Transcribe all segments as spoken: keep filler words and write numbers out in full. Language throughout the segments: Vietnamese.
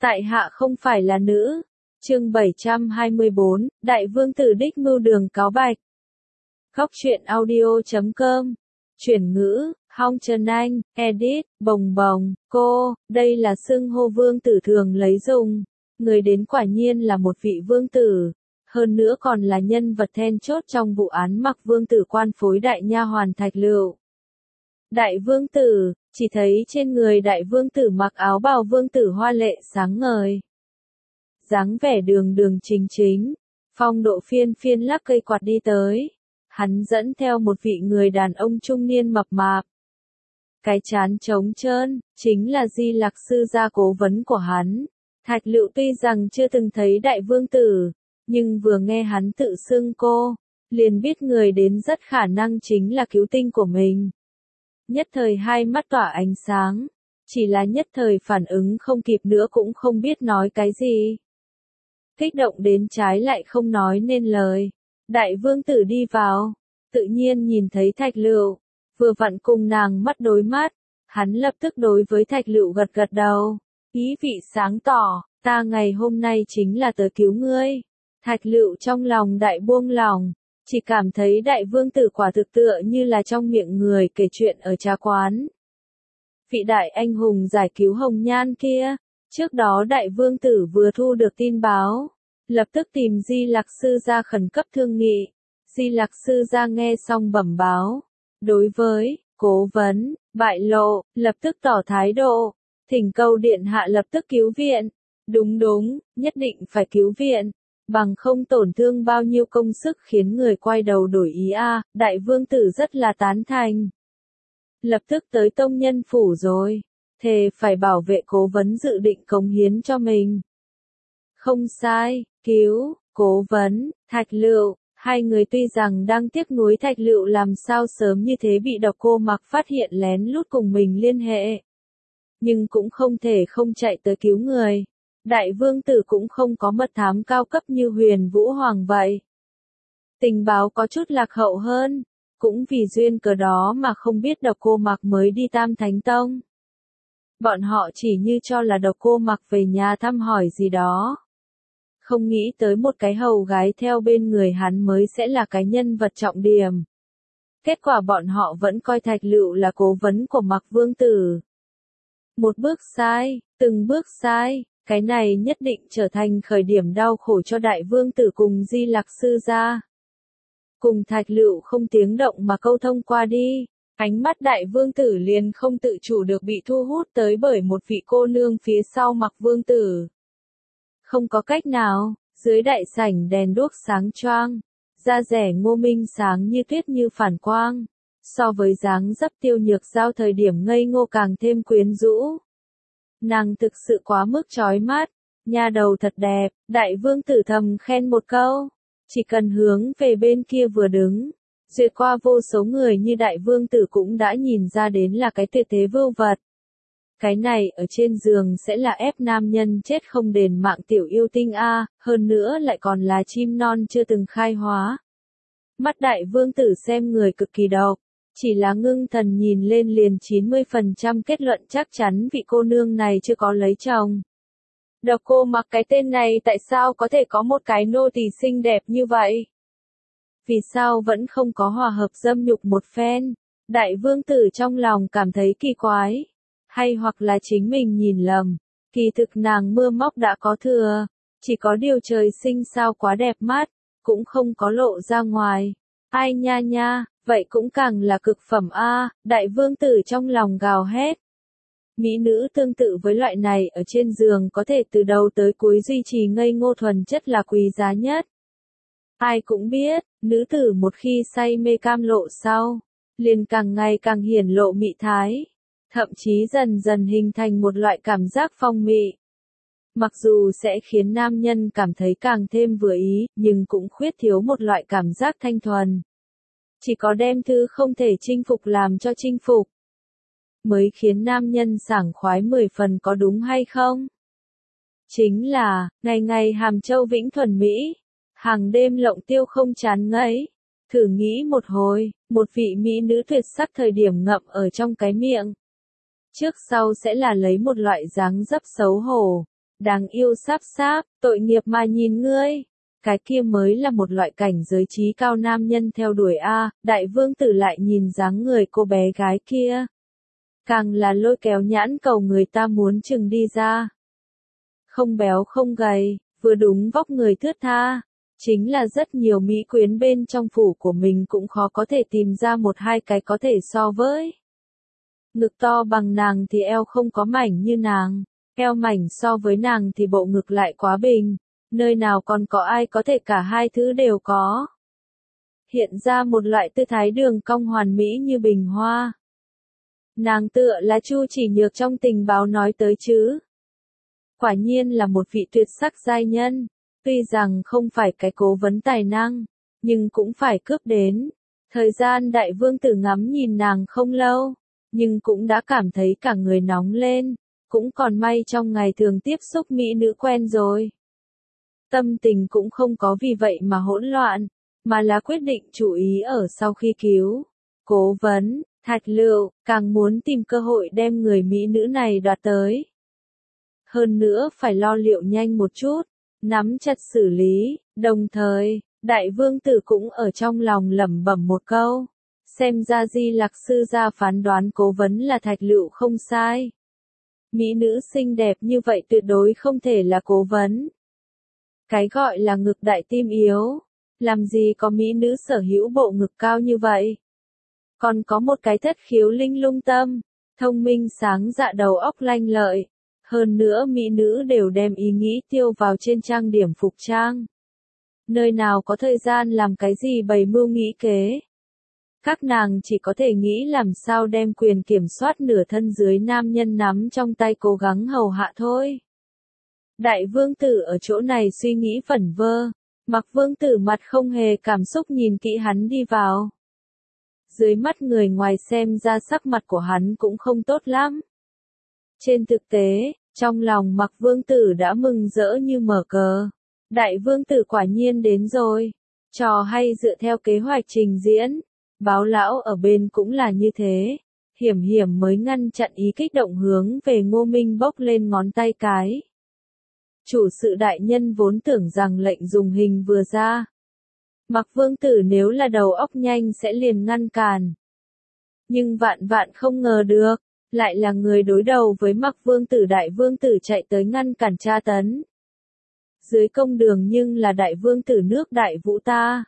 Tại hạ không phải là nữ. Chương bảy trăm hai mươi bốn, Đại Vương Tử đích mưu đường cáo bạch. Góc truyện audio chấm com. Chuyển ngữ, Hong Trần Anh, edit, bồng bồng, cô, đây là xưng hô vương tử thường lấy dùng. Người đến quả nhiên là một vị vương tử. Hơn nữa còn là nhân vật then chốt trong vụ án mặc vương tử quan phối đại nha hoàn Thạch Lựu. Đại vương tử, chỉ thấy trên người đại vương tử mặc áo bào vương tử hoa lệ sáng ngời. Dáng vẻ đường đường chính chính, phong độ phiên phiên lắc cây quạt đi tới. Hắn dẫn theo một vị người đàn ông trung niên mập mạp. Cái trán trống trơn, chính là Di Lặc sư gia cố vấn của hắn. Thạch Lựu tuy rằng chưa từng thấy đại vương tử, nhưng vừa nghe hắn tự xưng cô, liền biết người đến rất khả năng chính là cứu tinh của mình. Nhất thời hai mắt tỏa ánh sáng, chỉ là nhất thời phản ứng không kịp nữa cũng không biết nói cái gì. Kích động đến trái lại không nói nên lời. Đại vương tử đi vào, tự nhiên nhìn thấy Thạch Lựu, vừa vặn cùng nàng mắt đối mắt, hắn lập tức đối với Thạch Lựu gật gật đầu, ý vị sáng tỏ, ta ngày hôm nay chính là tới cứu ngươi. Thạch Lựu trong lòng đại buông lòng, chỉ cảm thấy đại vương tử quả thực tựa như là trong miệng người kể chuyện ở trà quán. Vị đại anh hùng giải cứu hồng nhan kia, trước đó đại vương tử vừa thu được tin báo, lập tức tìm Di Lặc sư gia khẩn cấp thương nghị. Di Lặc sư gia nghe xong bẩm báo, đối với cố vấn bại lộ, lập tức tỏ thái độ, thỉnh cầu điện hạ lập tức cứu viện. Đúng đúng, nhất định phải cứu viện, bằng không tổn thương bao nhiêu công sức khiến người quay đầu đổi ý a. À, đại vương tử rất là tán thành. Lập tức tới tông nhân phủ rồi, thề phải bảo vệ cố vấn dự định cống hiến cho mình. Không sai, cứu, cố vấn, Thạch Lựu, hai người tuy rằng đang tiếc nuối Thạch Lựu làm sao sớm như thế bị Độc Cô Mặc phát hiện lén lút cùng mình liên hệ. Nhưng cũng không thể không chạy tới cứu người. Đại vương tử cũng không có mật thám cao cấp như Huyền Vũ Hoàng vậy. Tình báo có chút lạc hậu hơn, cũng vì duyên cớ đó mà không biết Độc Cô Mặc mới đi Tam Thánh Tông. Bọn họ chỉ như cho là Độc Cô Mặc về nhà thăm hỏi gì đó. Không nghĩ tới một cái hầu gái theo bên người hắn mới sẽ là cái nhân vật trọng điểm. Kết quả bọn họ vẫn coi Thạch Lựu là cố vấn của Mặc vương tử. Một bước sai, từng bước sai, cái này nhất định trở thành khởi điểm đau khổ cho đại vương tử cùng Di Lặc sư gia. Cùng Thạch Lựu không tiếng động mà câu thông qua đi, ánh mắt đại vương tử liền không tự chủ được bị thu hút tới bởi một vị cô nương phía sau Mặc vương tử. Không có cách nào, dưới đại sảnh đèn đuốc sáng choang, da rẻ Ngô Minh sáng như tuyết như phản quang, so với dáng dấp Tiêu Nhược Giao thời điểm ngây ngô càng thêm quyến rũ. Nàng thực sự quá mức chói mắt, nha đầu thật đẹp, đại vương tử thầm khen một câu, chỉ cần hướng về bên kia vừa đứng, duyệt qua vô số người như đại vương tử cũng đã nhìn ra đến là cái tuyệt thế vưu vật. Cái này ở trên giường sẽ là ép nam nhân chết không đền mạng tiểu yêu tinh a, hơn nữa lại còn là chim non chưa từng khai hóa. Mắt đại vương tử xem người cực kỳ độc, chỉ là ngưng thần nhìn lên liền chín mươi phần trăm kết luận chắc chắn vị cô nương này chưa có lấy chồng. Độc Cô Mặc cái tên này tại sao có thể có một cái nô tỳ xinh đẹp như vậy? Vì sao vẫn không có hòa hợp dâm nhục một phen? Đại vương tử trong lòng cảm thấy kỳ quái. Hay hoặc là chính mình nhìn lầm, kỳ thực nàng mưa móc đã có thừa, chỉ có điều trời sinh sao quá đẹp mắt, cũng không có lộ ra ngoài. Ai nha nha, vậy cũng càng là cực phẩm a, đại vương tử trong lòng gào hét. Mỹ nữ tương tự với loại này ở trên giường có thể từ đầu tới cuối duy trì ngây ngô thuần chất là quý giá nhất. Ai cũng biết, nữ tử một khi say mê cam lộ sau, liền càng ngày càng hiển lộ mị thái. Thậm chí dần dần hình thành một loại cảm giác phong mị. Mặc dù sẽ khiến nam nhân cảm thấy càng thêm vừa ý, nhưng cũng khuyết thiếu một loại cảm giác thanh thuần. Chỉ có đem thứ không thể chinh phục làm cho chinh phục, mới khiến nam nhân sảng khoái mười phần, có đúng hay không? Chính là, ngày ngày hàm châu vĩnh thuần mỹ, hàng đêm lộng tiêu không chán ngấy. Thử nghĩ một hồi, một vị mỹ nữ tuyệt sắc thời điểm ngậm ở trong cái miệng. Trước sau sẽ là lấy một loại dáng dấp xấu hổ, Đáng yêu sáp sáp, tội nghiệp mà nhìn ngươi. Cái kia mới là một loại cảnh giới trí cao nam nhân theo đuổi a. Đại vương tử lại nhìn dáng người cô bé gái kia. Càng là lôi kéo nhãn cầu người ta muốn chừng đi ra. Không béo không gầy, vừa đúng vóc người thướt tha. Chính là rất nhiều mỹ quyến bên trong phủ của mình cũng khó có thể tìm ra một hai cái có thể so với. Ngực to bằng nàng thì eo không có mảnh như nàng, eo mảnh so với nàng thì bộ ngực lại quá bình, nơi nào còn có ai có thể cả hai thứ đều có. Hiện ra một loại tư thái đường cong hoàn mỹ như bình hoa. Nàng tựa là Chu Chỉ Nhược trong tình báo nói tới chứ. Quả nhiên là một vị tuyệt sắc giai nhân, tuy rằng không phải cái cố vấn tài năng, nhưng cũng phải cướp đến. Thời gian đại vương tử ngắm nhìn nàng không lâu, nhưng cũng đã cảm thấy cả người nóng lên, cũng còn may trong ngày thường tiếp xúc mỹ nữ quen rồi. Tâm tình cũng không có vì vậy mà hỗn loạn, mà là quyết định chú ý ở sau khi cứu. Cố vấn, Thạch Lựu, càng muốn tìm cơ hội đem người mỹ nữ này đoạt tới. Hơn nữa phải lo liệu nhanh một chút, nắm chặt xử lý, đồng thời, đại vương tử cũng ở trong lòng lẩm bẩm một câu. Xem ra Di Lặc sư gia phán đoán cố vấn là Thạch Lựu không sai. Mỹ nữ xinh đẹp như vậy tuyệt đối không thể là cố vấn. Cái gọi là ngực đại tim yếu, làm gì có mỹ nữ sở hữu bộ ngực cao như vậy. Còn có một cái thất khiếu linh lung tâm, thông minh sáng dạ đầu óc lanh lợi. Hơn nữa mỹ nữ đều đem ý nghĩ tiêu vào trên trang điểm phục trang. Nơi nào có thời gian làm cái gì bày mưu nghĩ kế. Các nàng chỉ có thể nghĩ làm sao đem quyền kiểm soát nửa thân dưới nam nhân nắm trong tay cố gắng hầu hạ thôi. Đại vương tử ở chỗ này suy nghĩ vẩn vơ, Mặc vương tử mặt không hề cảm xúc nhìn kỹ hắn đi vào. Dưới mắt người ngoài xem ra sắc mặt của hắn cũng không tốt lắm. Trên thực tế, trong lòng Mặc vương tử đã mừng rỡ như mở cờ. Đại vương tử quả nhiên đến rồi. Trò hay dựa theo kế hoạch trình diễn. Báo lão ở bên cũng là như thế. Hiểm hiểm mới ngăn chặn ý kích động hướng về Ngô Minh bốc lên ngón tay cái. Chủ sự đại nhân vốn tưởng rằng lệnh dùng hình vừa ra. Mặc vương tử nếu là đầu óc nhanh sẽ liền ngăn cản. Nhưng vạn vạn không ngờ được, lại là người đối đầu với Mặc vương tử. Đại vương tử chạy tới ngăn cản tra tấn. Dưới công đường nhưng là đại vương tử nước Đại Vũ ta.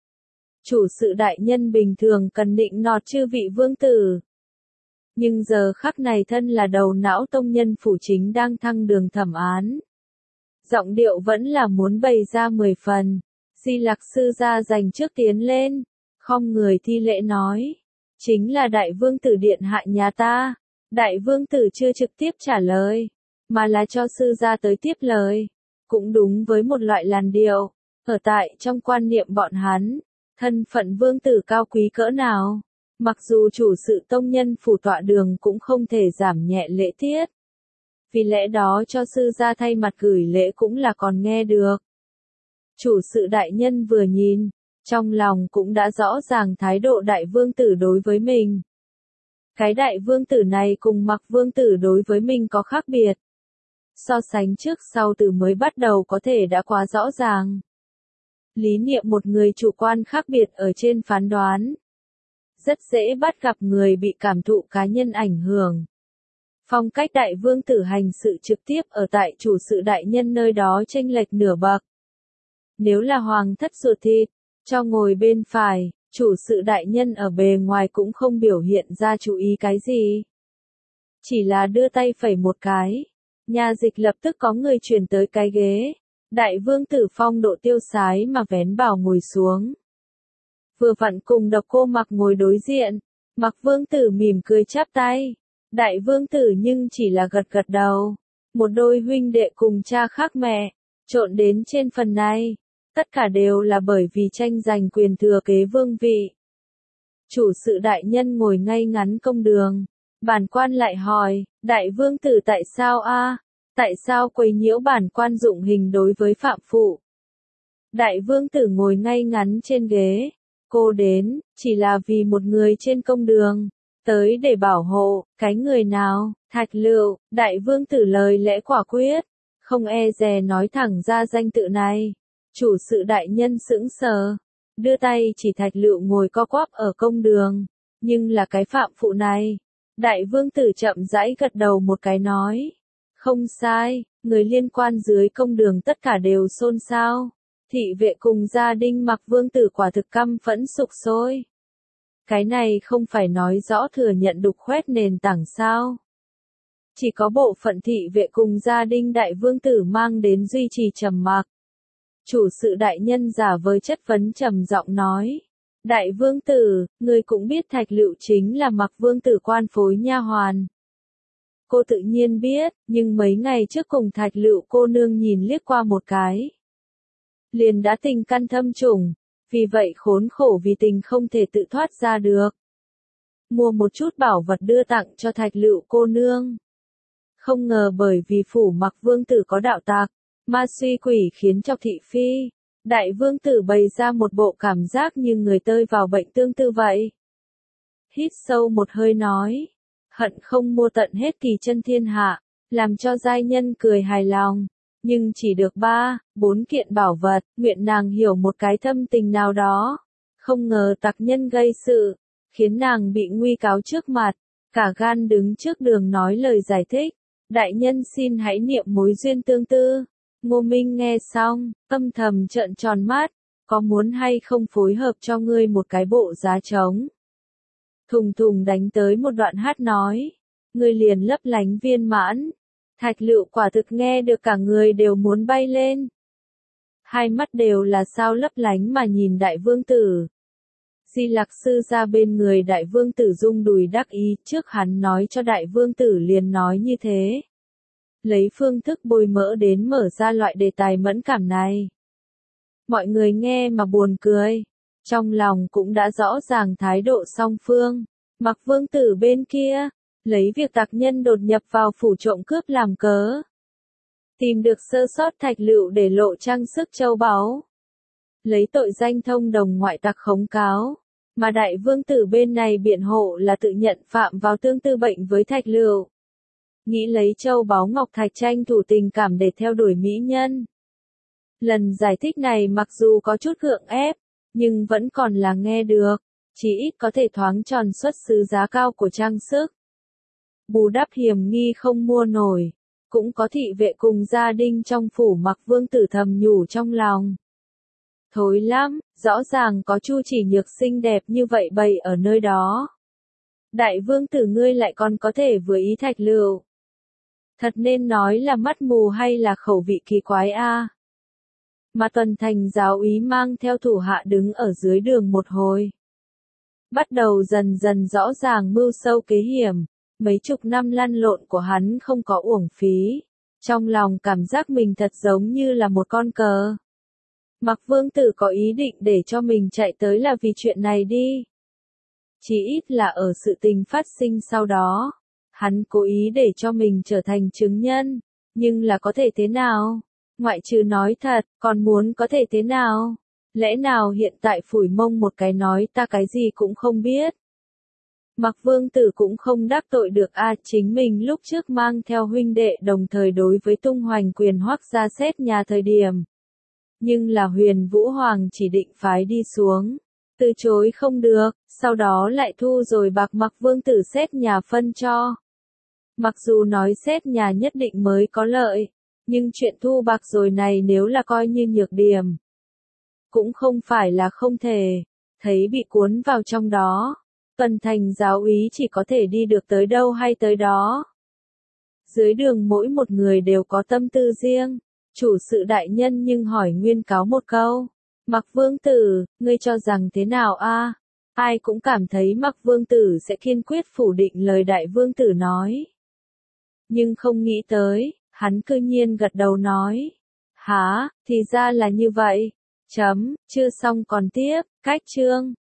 Chủ sự đại nhân bình thường cần định nọt chư vị vương tử. Nhưng giờ khắc này thân là đầu não tông nhân phủ chính đang thăng đường thẩm án. Giọng điệu vẫn là muốn bày ra mười phần. Di Lặc sư gia dành trước tiến lên, không người thi lễ nói. Chính là đại vương tử điện hạ nhà ta. Đại vương tử chưa trực tiếp trả lời, mà là cho sư gia tới tiếp lời. Cũng đúng với một loại làn điệu, ở tại trong quan niệm bọn hắn, thân phận vương tử cao quý cỡ nào. Mặc dù chủ sự tông nhân phủ tọa đường cũng không thể giảm nhẹ lễ tiết. Vì lẽ đó cho sư gia thay mặt gửi lễ cũng là còn nghe được. Chủ sự đại nhân vừa nhìn, trong lòng cũng đã rõ ràng thái độ đại vương tử đối với mình. Cái đại vương tử này cùng Mặc vương tử đối với mình có khác biệt. So sánh trước sau từ mới bắt đầu có thể đã quá rõ ràng. Lý niệm một người chủ quan khác biệt ở trên phán đoán. Rất dễ bắt gặp người bị cảm thụ cá nhân ảnh hưởng. Phong cách đại vương tử hành sự trực tiếp ở tại chủ sự đại nhân nơi đó chênh lệch nửa bậc. Nếu là hoàng thất ruột thịt, cho ngồi bên phải, chủ sự đại nhân ở bề ngoài cũng không biểu hiện ra chú ý cái gì. Chỉ là đưa tay phẩy một cái, nhà dịch lập tức có người chuyển tới cái ghế. Đại vương tử phong độ tiêu sái mà vén bảo ngồi xuống. Vừa vặn cùng Độc Cô Mặc ngồi đối diện, Mặc vương tử mỉm cười chắp tay. Đại vương tử nhưng chỉ là gật gật đầu. Một đôi huynh đệ cùng cha khác mẹ, trộn đến trên phần này. Tất cả đều là bởi vì tranh giành quyền thừa kế vương vị. Chủ sự đại nhân ngồi ngay ngắn công đường. Bản quan lại hỏi, đại vương tử tại sao a? Tại sao quấy nhiễu bản quan dụng hình đối với phạm phụ? Đại vương tử ngồi ngay ngắn trên ghế. Cô đến, chỉ là vì một người trên công đường. Tới để bảo hộ, cái người nào? Thạch Lựu. Đại vương tử lời lẽ quả quyết. không e dè nói thẳng ra danh tự này. Chủ sự đại nhân sững sờ, đưa tay chỉ Thạch Lựu ngồi co quắp ở công đường, nhưng là cái phạm phụ này. Đại vương tử chậm rãi gật đầu một cái nói, không sai, người liên quan dưới công đường tất cả đều xôn xao. Thị vệ cùng gia đình Mặc vương tử quả thực căm phẫn sục sôi. Cái này không phải nói rõ thừa nhận đục khoét nền tảng sao. Chỉ có bộ phận thị vệ cùng gia đình đại vương tử mang đến duy trì trầm mặc. Chủ sự đại nhân giả với chất vấn trầm giọng nói. Đại vương tử, người cũng biết Thạch Lựu chính là Mặc vương tử quan phối nha hoàn. Cô tự nhiên biết, nhưng mấy ngày trước cùng Thạch Lựu cô nương nhìn liếc qua một cái. Liền đã tình căn thâm trùng, vì vậy khốn khổ vì tình không thể tự thoát ra được. Mua một chút bảo vật đưa tặng cho Thạch Lựu cô nương. Không ngờ bởi vì phủ Mặc vương tử có đạo tặc, ma suy quỷ khiến cho thị phi. Đại vương tử bày ra một bộ cảm giác như người tơi vào bệnh tương tư vậy. Hít sâu một hơi nói, hận không mua tận hết kỳ chân thiên hạ, làm cho giai nhân cười hài lòng. Nhưng chỉ được ba, bốn kiện bảo vật, nguyện nàng hiểu một cái thâm tình nào đó. Không ngờ tặc nhân gây sự, khiến nàng bị nguy cáo trước mặt, cả gan đứng trước đường nói lời giải thích. Đại nhân xin hãy niệm mối duyên tương tư. Ngô Minh nghe xong, âm thầm trợn tròn mắt, có muốn hay không phối hợp cho ngươi một cái bộ giá trống. Thùng thùng đánh tới một đoạn hát nói, ngươi liền lấp lánh viên mãn. Thạch Lựu quả thực nghe được cả người đều muốn bay lên. Hai mắt đều là sao lấp lánh mà nhìn đại vương tử. Di Lặc sư ra bên người đại vương tử rung đùi đắc ý, trước hắn nói cho đại vương tử liền nói như thế. Lấy phương thức bôi mỡ đến mở ra loại đề tài mẫn cảm này. Mọi người nghe mà buồn cười, trong lòng cũng đã rõ ràng thái độ song phương. Mặc vương tử bên kia, lấy việc tặc nhân đột nhập vào phủ trộm cướp làm cớ. Tìm được sơ sót Thạch Lựu để lộ trang sức châu báu. Lấy tội danh thông đồng ngoại tặc khống cáo. Mà đại vương tử bên này biện hộ là tự nhận phạm vào tương tư bệnh với Thạch Lựu. Nghĩ lấy châu báu ngọc thạch tranh thủ tình cảm để theo đuổi mỹ nhân. Lần giải thích này mặc dù có chút gượng ép, nhưng vẫn còn là nghe được, chỉ ít có thể thoáng tròn xuất xứ giá cao của trang sức. Bù đắp hiểm nghi không mua nổi, cũng có thị vệ cùng gia đình trong phủ Mặc vương tử thầm nhủ trong lòng. Thối lắm, rõ ràng có Chu Chỉ Nhược xinh đẹp như vậy bày ở nơi đó. Đại vương tử ngươi lại còn có thể vừa ý Thạch Lựu. Thật nên nói là mắt mù hay là khẩu vị kỳ quái a. À? Mà Tuần Thành giáo úy mang theo thủ hạ đứng ở dưới đường một hồi. Bắt đầu dần dần rõ ràng mưu sâu kế hiểm, mấy chục năm lăn lộn của hắn không có uổng phí. Trong lòng cảm giác mình thật giống như là một con cờ. Mặc vương tử có ý định để cho mình chạy tới là vì chuyện này đi. Chỉ ít là ở sự tình phát sinh sau đó. Hắn cố ý để cho mình trở thành chứng nhân, nhưng là có thể thế nào? Ngoại trừ nói thật, còn muốn có thể thế nào? Lẽ nào hiện tại phủi mông một cái nói ta cái gì cũng không biết? Mặc vương tử cũng không đắc tội được a à, chính mình lúc trước mang theo huynh đệ đồng thời đối với tung hoành quyền hoắc ra xét nhà thời điểm. Nhưng là Huyền Vũ Hoàng chỉ định phái đi xuống. Từ chối không được, sau đó lại thu rồi bạc Mặc vương tử xét nhà phân cho. Mặc dù nói xét nhà nhất định mới có lợi, nhưng chuyện thu bạc rồi này nếu là coi như nhược điểm, cũng không phải là không thể, thấy bị cuốn vào trong đó, Tuần Thành giáo úy chỉ có thể đi được tới đâu hay tới đó. Dưới đường mỗi một người đều có tâm tư riêng, chủ sự đại nhân nhưng hỏi nguyên cáo một câu, Mặc vương tử, ngươi cho rằng thế nào a? Ai cũng cảm thấy Mặc vương tử sẽ kiên quyết phủ định lời đại vương tử nói. Nhưng không nghĩ tới, hắn cư nhiên gật đầu nói. Hả, thì ra là như vậy. Chấm, chưa xong còn tiếp, cách chương.